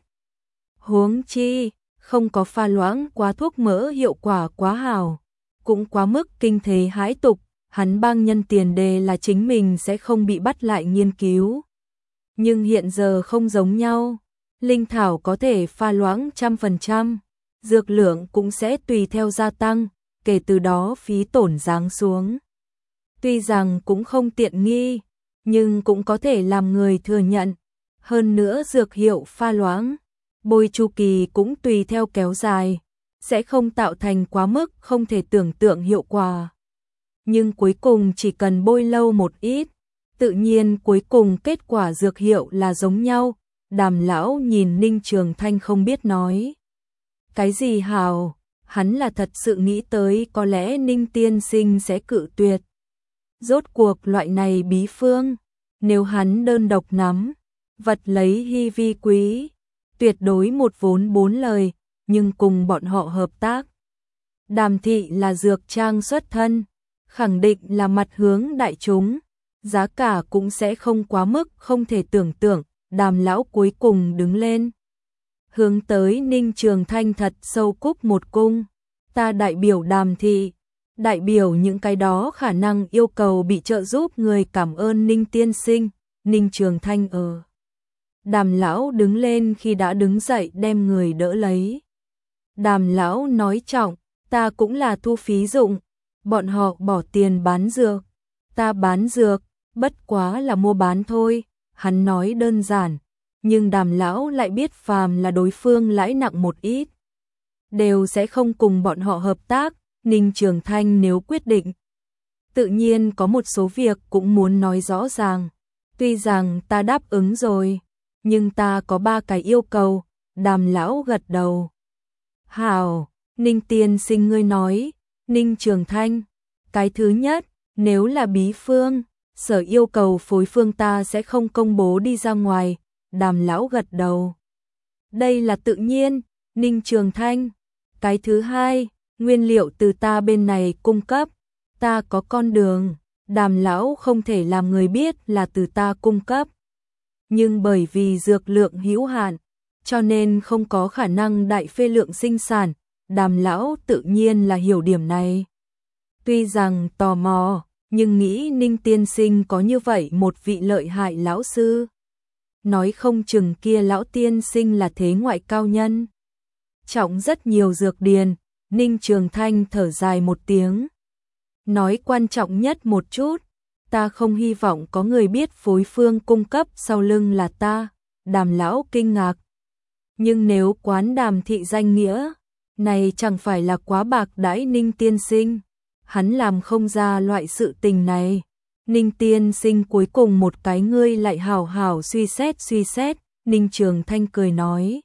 Huống chi, không có pha loãng quá thuốc mỡ hiệu quả quá hảo, cũng quá mức kinh thế hãi tục, hắn bang nhân tiền đề là chính mình sẽ không bị bắt lại nghiên cứu. Nhưng hiện giờ không giống nhau, linh thảo có thể pha loãng trăm phần trăm, dược lượng cũng sẽ tùy theo gia tăng, kể từ đó phí tổn giáng xuống. Tuy rằng cũng không tiện nghi, nhưng cũng có thể làm người thừa nhận. Hơn nữa dược hiệu pha loãng, bôi chu kỳ cũng tùy theo kéo dài, sẽ không tạo thành quá mức không thể tưởng tượng hiệu quả. Nhưng cuối cùng chỉ cần bôi lâu một ít, tự nhiên cuối cùng kết quả dược hiệu là giống nhau. Đàm lão nhìn Ninh Trường Thanh không biết nói cái gì hào, hắn là thật sự nghĩ tới có lẽ Ninh tiên sinh sẽ cự tuyệt. Rốt cuộc loại này bí phương, nếu hắn đơn độc nắm, vật lấy hy vi quý, tuyệt đối một vốn bốn lời, nhưng cùng bọn họ hợp tác. Đàm thị là dược trang xuất thân, khẳng định là mặt hướng đại chúng, giá cả cũng sẽ không quá mức không thể tưởng tượng. Đàm lão cuối cùng đứng lên, hướng tới Ninh Trường Thanh thật sâu cúc một cung. Ta đại biểu Đàm thị, đại biểu những cái đó khả năng yêu cầu bị trợ giúp người cảm ơn Ninh tiên sinh. Ninh Trường Thanh ở. Đàm lão đứng lên khi đã đứng dậy đem người đỡ lấy. Đàm lão nói trọng, ta cũng là thu phí dụng, bọn họ bỏ tiền bán dược, ta bán dược, bất quá là mua bán thôi. Hắn nói đơn giản, nhưng Đàm lão lại biết phàm là đối phương lãi nặng một ít, đều sẽ không cùng bọn họ hợp tác. Ninh Trường Thanh nếu quyết định, tự nhiên có một số việc cũng muốn nói rõ ràng. Tuy rằng ta đáp ứng rồi, nhưng ta có ba cái yêu cầu. Đàm lão gật đầu. Hảo, Ninh tiên sinh ngươi nói. Ninh Trường Thanh, cái thứ nhất, nếu là bí phương, sở yêu cầu phối phương ta sẽ không công bố đi ra ngoài. Đàm lão gật đầu. Đây là tự nhiên. Ninh Trường Thanh, cái thứ hai, nguyên liệu từ ta bên này cung cấp, ta có con đường. Đàm lão không thể làm người biết là từ ta cung cấp, nhưng bởi vì dược lượng hữu hạn, cho nên không có khả năng đại phê lượng sinh sản. Đàm lão tự nhiên là hiểu điểm này. Tuy rằng tò mò, nhưng nghĩ Ninh tiên sinh có như vậy một vị lợi hại lão sư, nói không chừng kia lão tiên sinh là thế ngoại cao nhân, trọng rất nhiều dược điền. Ninh Trường Thanh thở dài một tiếng, nói quan trọng nhất một chút, ta không hy vọng có người biết phối phương cung cấp sau lưng là ta. Đàm lão kinh ngạc, nhưng nếu quán Đàm thị danh nghĩa, này chẳng phải là quá bạc đãi Ninh tiên sinh, hắn làm không ra loại sự tình này. Ninh tiên sinh cuối cùng một cái ngươi lại hảo hảo suy xét suy xét. Ninh Trường Thanh cười nói,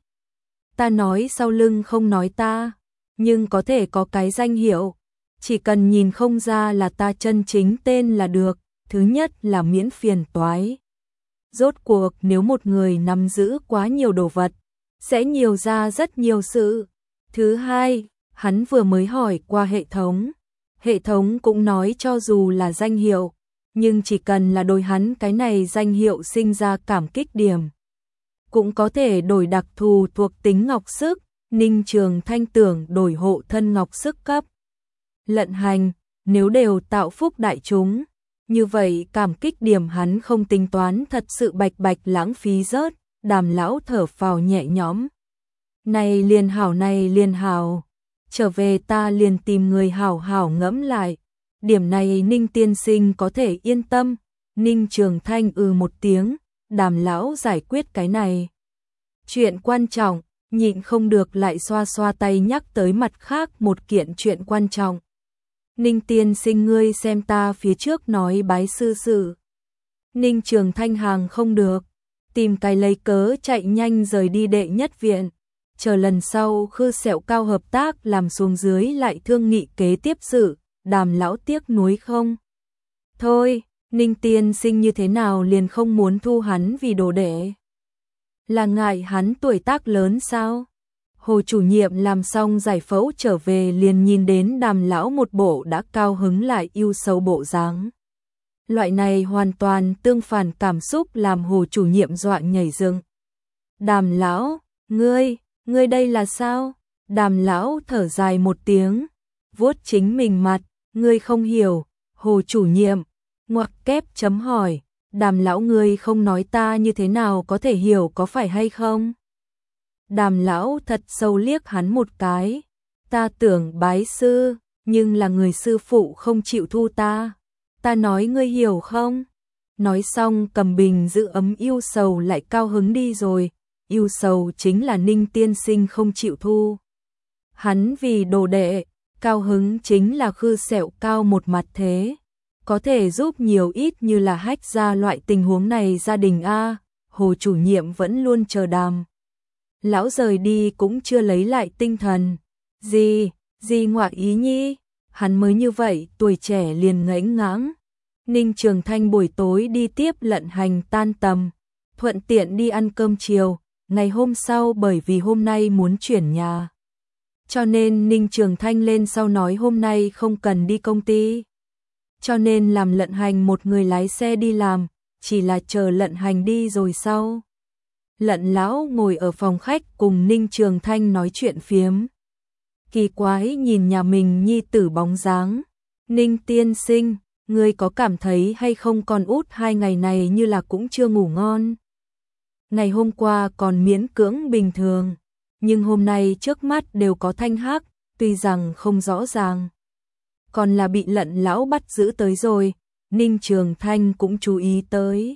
ta nói sau lưng không nói ta, nhưng có thể có cái danh hiệu, chỉ cần nhìn không ra là ta chân chính tên là được. Thứ nhất là miễn phiền toái. Rốt cuộc nếu một người nắm giữ quá nhiều đồ vật, sẽ nhiều ra rất nhiều sự. Thứ hai, hắn vừa mới hỏi qua hệ thống. Hệ thống cũng nói cho dù là danh hiệu, nhưng chỉ cần là đối hắn cái này danh hiệu sinh ra cảm kích điểm, cũng có thể đổi đặc thù thuộc tính ngọc sức. Ninh Trường Thanh tưởng đổi hộ thân ngọc sức cấp lận hành, nếu đều tạo phúc đại chúng, như vậy cảm kích điểm hắn không tính toán thật sự bạch bạch lãng phí rớt. Đàm lão thở phào nhẹ nhõm. Này liền hảo này liền hảo, trở về ta liền tìm người hảo hảo ngẫm lại. Điểm này Ninh tiên sinh có thể yên tâm. Ninh Trường Thanh ừ một tiếng, Đàm lão giải quyết cái này chuyện quan trọng, nhịn không được lại xoa xoa tay nhắc tới mặt khác một kiện chuyện quan trọng. Ninh tiên sinh ngươi xem ta phía trước nói bái sư sự. Ninh Trường Thanh hàng không được, tìm cái lấy cớ chạy nhanh rời đi đệ nhất viện, chờ lần sau Khư Sẹo Cao hợp tác làm xuống dưới lại thương nghị kế tiếp sự. Đàm lão tiếc nuối không thôi, Ninh tiên sinh như thế nào liền không muốn thu hắn vì đồ đệ? Là ngại hắn tuổi tác lớn sao? Hồ chủ nhiệm làm xong giải phẫu trở về liền nhìn đến Đàm lão một bộ đã cao hứng lại yêu sâu bộ dáng. Loại này hoàn toàn tương phản cảm xúc làm Hồ chủ nhiệm dọa nhảy dựng. Đàm lão, ngươi, ngươi đây là sao? Đàm lão thở dài một tiếng, vuốt chính mình mặt, ngươi không hiểu. Hồ chủ nhiệm, ngoặc kép chấm hỏi, Đàm lão ngươi không nói ta như thế nào có thể hiểu có phải hay không? Đàm lão thật sâu liếc hắn một cái. Ta tưởng bái sư, nhưng là người sư phụ không chịu thu ta. Ta nói ngươi hiểu không? Nói xong cầm bình giữ ấm yêu sầu lại cao hứng đi rồi. Yêu sầu chính là Ninh tiên sinh không chịu thu. Hắn vì đồ đệ, cao hứng chính là khư sẹo cao một mặt thế. Có thể giúp nhiều ít như là hách ra loại tình huống này gia đình A. Hồ chủ nhiệm vẫn luôn chờ Đàm lão rời đi cũng chưa lấy lại tinh thần. Gì, gì ngoại ý nhi? Hắn mới như vậy, tuổi trẻ liền ngãnh ngãng. Ninh Trường Thanh buổi tối đi tiếp Lận Hành tan tầm, thuận tiện đi ăn cơm chiều. Ngày hôm sau bởi vì hôm nay muốn chuyển nhà, cho nên Ninh Trường Thanh lên sau nói hôm nay không cần đi công ty, cho nên làm Lận Hành một người lái xe đi làm, chỉ là chờ Lận Hành đi rồi sau. Lận lão ngồi ở phòng khách cùng Ninh Trường Thanh nói chuyện phiếm. Kỳ quái nhìn nhà mình nhi tử bóng dáng. Ninh tiên sinh, ngươi có cảm thấy hay không con út hai ngày này như là cũng chưa ngủ ngon? Ngày hôm qua còn miễn cưỡng bình thường, nhưng hôm nay trước mắt đều có thanh hắc, tuy rằng không rõ ràng. Còn là bị Lận lão bắt giữ tới rồi, Ninh Trường Thanh cũng chú ý tới.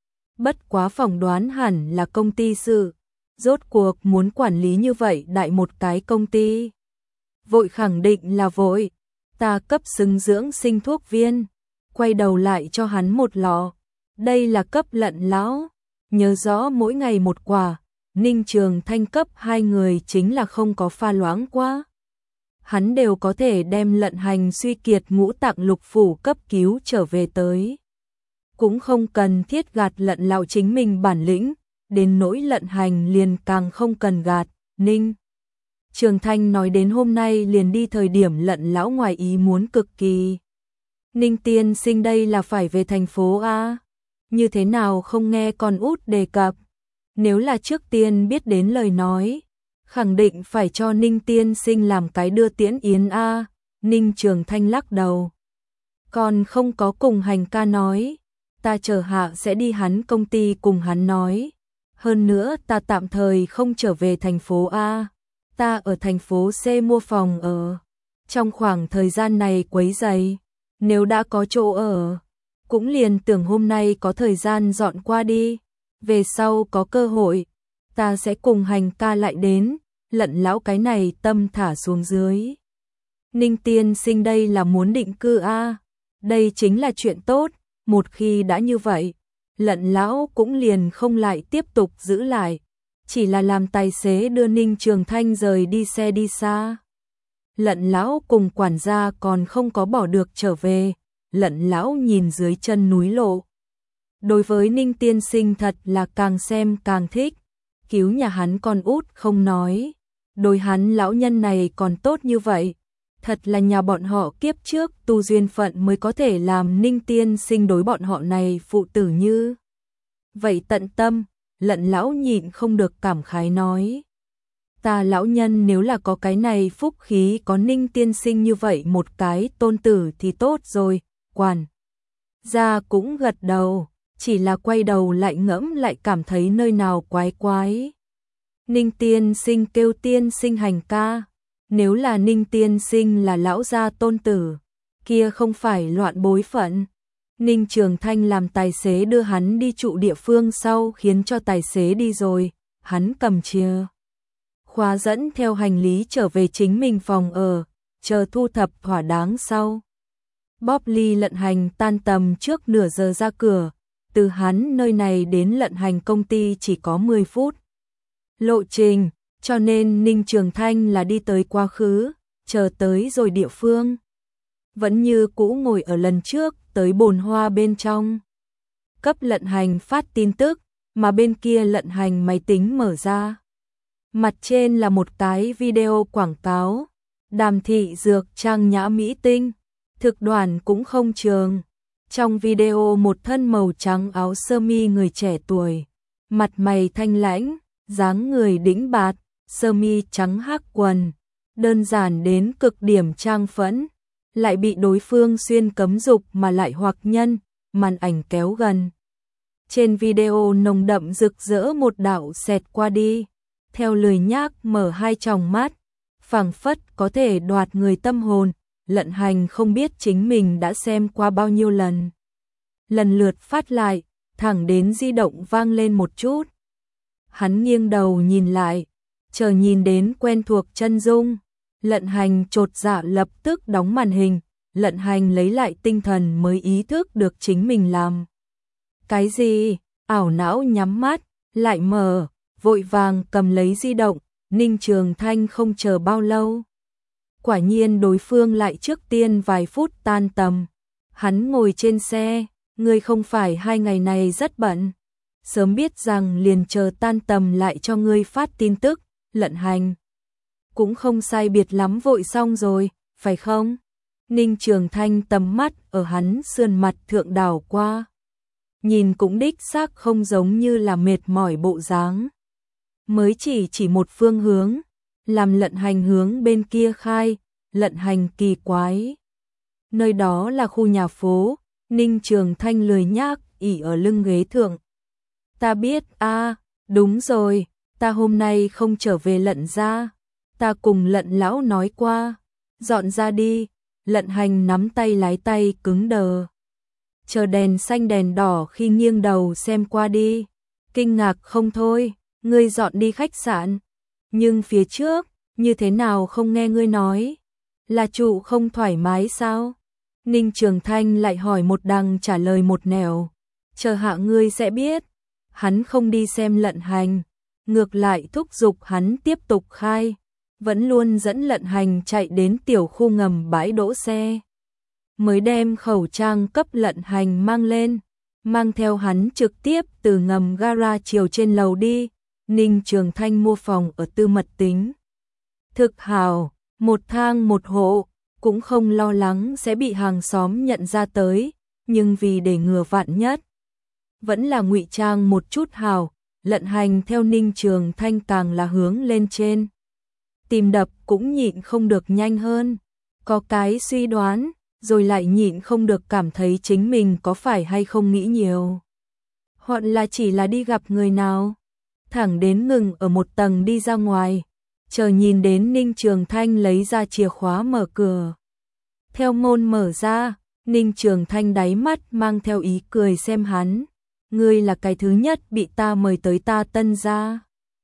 Bất quá phỏng đoán hẳn là công ty sự, rốt cuộc muốn quản lý như vậy đại một cái công ty. Vội khẳng định là vội, ta cấp xứng dưỡng sinh thuốc viên, quay đầu lại cho hắn một lọ, đây là cấp Lận lão, nhớ rõ mỗi ngày một quả, Ninh Trường Thanh cấp hai người chính là không có pha loãng quá. Hắn đều có thể đem Lận Hành suy kiệt ngũ tạng lục phủ cấp cứu trở về tới. Cũng không cần thiết gạt Lận lão chính mình bản lĩnh, đến nỗi Lận Hành liền càng không cần gạt. Ninh Trường Thanh nói đến hôm nay liền đi thời điểm Lận lão ngoài ý muốn cực kỳ. Ninh tiên sinh đây là phải về thành phố A, như thế nào không nghe con út đề cập, nếu là trước tiên biết đến lời nói, khẳng định phải cho Ninh tiên sinh làm cái đưa tiễn yến A. Ninh Trường Thanh lắc đầu. Còn không có cùng Hành ca nói, ta chờ hạ sẽ đi hắn công ty cùng hắn nói. Hơn nữa ta tạm thời không trở về thành phố A, ta ở thành phố C mua phòng ở. Trong khoảng thời gian này quấy rầy, nếu đã có chỗ ở, cũng liền tưởng hôm nay có thời gian dọn qua đi. Về sau có cơ hội, ta sẽ cùng Hành ca lại đến. Lận lão cái này tâm thả xuống dưới. Ninh tiên sinh đây là muốn định cư A, đây chính là chuyện tốt. Một khi đã như vậy, Lận lão cũng liền không lại tiếp tục giữ lại, chỉ là làm tài xế đưa Ninh Trường Thanh rời đi xe đi xa. Lận lão cùng quản gia còn không có bỏ được trở về, Lận lão nhìn dưới chân núi lộ. Đối với Ninh tiên sinh thật là càng xem càng thích, cứu nhà hắn con út không nói, đối hắn lão nhân này còn tốt như vậy. Thật là nhà bọn họ kiếp trước tu duyên phận mới có thể làm Ninh tiên sinh đối bọn họ này phụ tử như vậy tận tâm. Lận lão nhịn không được cảm khái nói. Ta lão nhân nếu là có cái này phúc khí có Ninh tiên sinh như vậy một cái tôn tử thì tốt rồi. Quản gia cũng gật đầu, chỉ là quay đầu lại ngẫm lại cảm thấy nơi nào quái quái. Ninh tiên sinh kêu tiên sinh Hành ca. Nếu là Ninh tiên sinh là lão gia tôn tử, kia không phải loạn bối phận. Ninh Trường Thanh làm tài xế đưa hắn đi trụ địa phương sau khiến cho tài xế đi rồi, hắn cầm chìa khóa dẫn theo hành lý trở về chính mình phòng ở, chờ thu thập thỏa đáng sau. Bóp ly Lận Hành tan tầm trước nửa giờ ra cửa, từ hắn nơi này đến Lận Hành công ty chỉ có mười phút. Lộ trình, cho nên Ninh Trường Thanh là đi tới quá khứ, chờ tới rồi địa phương. Vẫn như cũ ngồi ở lần trước, tới bồn hoa bên trong. Cấp Lận Hành phát tin tức, mà bên kia Lận Hành máy tính mở ra. Mặt trên là một cái video quảng cáo, Đàm thị dược trang nhã mỹ tinh, thực đoàn cũng không trường. Trong video một thân màu trắng áo sơ mi người trẻ tuổi, mặt mày thanh lãnh, dáng người đĩnh bạt, sơ mi trắng hắc quần, đơn giản đến cực điểm trang phẫn, lại bị đối phương xuyên cấm dục mà lại hoặc nhân, màn ảnh kéo gần. Trên video nồng đậm rực rỡ một đạo xẹt qua đi, theo lười nhác mở hai tròng mắt, phảng phất có thể đoạt người tâm hồn. Lận Hành không biết chính mình đã xem qua bao nhiêu lần. Lần lượt phát lại, thẳng đến di động vang lên một chút. Hắn nghiêng đầu nhìn lại, chờ nhìn đến quen thuộc chân dung. Lận Hành chột dạ lập tức đóng màn hình. Lận Hành lấy lại tinh thần mới ý thức được chính mình làm cái gì, ảo não nhắm mắt, lại mở, vội vàng cầm lấy di động. Ninh Trường Thanh không chờ bao lâu. Quả nhiên đối phương lại trước tiên vài phút tan tầm. Hắn ngồi trên xe, ngươi không phải hai ngày này rất bận. Sớm biết rằng liền chờ tan tầm lại cho ngươi phát tin tức. Lận Hành cũng không sai biệt lắm vội xong rồi, phải không? Ninh Trường Thanh tầm mắt ở hắn sườn mặt thượng đảo qua. Nhìn cũng đích xác không giống như là mệt mỏi bộ dáng. Mới chỉ chỉ một phương hướng, làm Lận Hành hướng bên kia khai. Lận Hành kỳ quái. Nơi đó là khu nhà phố. Ninh Trường Thanh lười nhác ỉ ở lưng ghế thượng. Ta biết a, à, đúng rồi, ta hôm nay không trở về Lận gia. Ta cùng Lận lão nói qua, dọn ra đi. Lận Hành nắm tay lái tay cứng đờ. Chờ đèn xanh đèn đỏ khi nghiêng đầu xem qua đi, kinh ngạc không thôi. Ngươi dọn đi khách sạn, nhưng phía trước, như thế nào không nghe ngươi nói? Là chủ không thoải mái sao? Ninh Trường Thanh lại hỏi một đằng trả lời một nẻo. Chờ hạ ngươi sẽ biết. Hắn không đi xem Lận Hành, ngược lại thúc giục hắn tiếp tục khai. Vẫn luôn dẫn Lận Hành chạy đến tiểu khu ngầm bãi đỗ xe. Mới đem khẩu trang cấp Lận Hành mang lên, mang theo hắn trực tiếp từ ngầm gara chiều trên lầu đi. Ninh Trường Thanh mua phòng ở Tư Mật Tính. Thực hào, một thang một hộ, cũng không lo lắng sẽ bị hàng xóm nhận ra tới, nhưng vì để ngừa vạn nhất, vẫn là ngụy trang một chút hào. Lận Hành theo Ninh Trường Thanh càng là hướng lên trên. Tìm đập cũng nhịn không được nhanh hơn, có cái suy đoán, rồi lại nhịn không được cảm thấy chính mình có phải hay không nghĩ nhiều. Hoặc là chỉ là đi gặp người nào. Thẳng đến ngừng ở một tầng đi ra ngoài, chờ nhìn đến Ninh Trường Thanh lấy ra chìa khóa mở cửa. Theo môn mở ra, Ninh Trường Thanh đáy mắt mang theo ý cười xem hắn. Ngươi là cái thứ nhất bị ta mời tới ta Tân gia.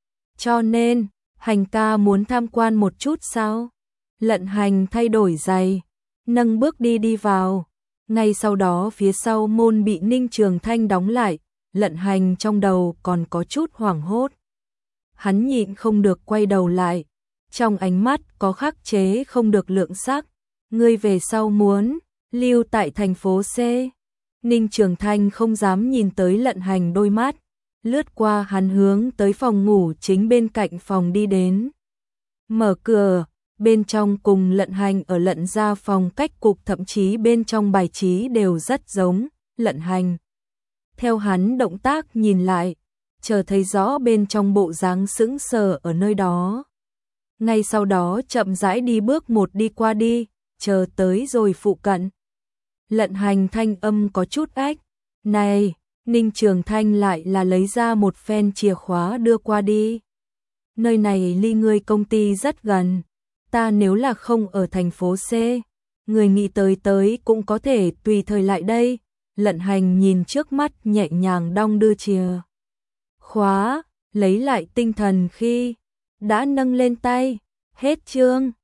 Cho nên, Hành ca muốn tham quan một chút sao? Lận Hành thay đổi giày, nâng bước đi đi vào. Ngay sau đó phía sau môn bị Ninh Trường Thanh đóng lại. Lận Hành trong đầu còn có chút hoảng hốt. Hắn nhịn không được quay đầu lại, trong ánh mắt có khắc chế không được lượng sắc. Ngươi về sau muốn lưu tại thành phố C. Ninh Trường Thanh không dám nhìn tới Lận Hành đôi mắt, lướt qua hắn hướng tới phòng ngủ chính bên cạnh phòng đi đến. Mở cửa, bên trong cùng Lận Hành ở Lận gia phòng cách cục thậm chí bên trong bài trí đều rất giống. Lận Hành theo hắn động tác nhìn lại, chờ thấy rõ bên trong bộ dáng sững sờ ở nơi đó. Ngay sau đó chậm rãi đi bước một đi qua đi, chờ tới rồi phụ cận. Lận Hành thanh âm có chút ách. Này, Ninh Trường Thanh lại là lấy ra một phen chìa khóa đưa qua đi. Nơi này ly ngươi công ty rất gần. Ta nếu là không ở thành phố C, người nghĩ tới tới cũng có thể tùy thời lại đây. Lận Hành nhìn trước mắt nhẹ nhàng đong đưa chìa khóa, lấy lại tinh thần khi đã nâng lên tay. Hết chương.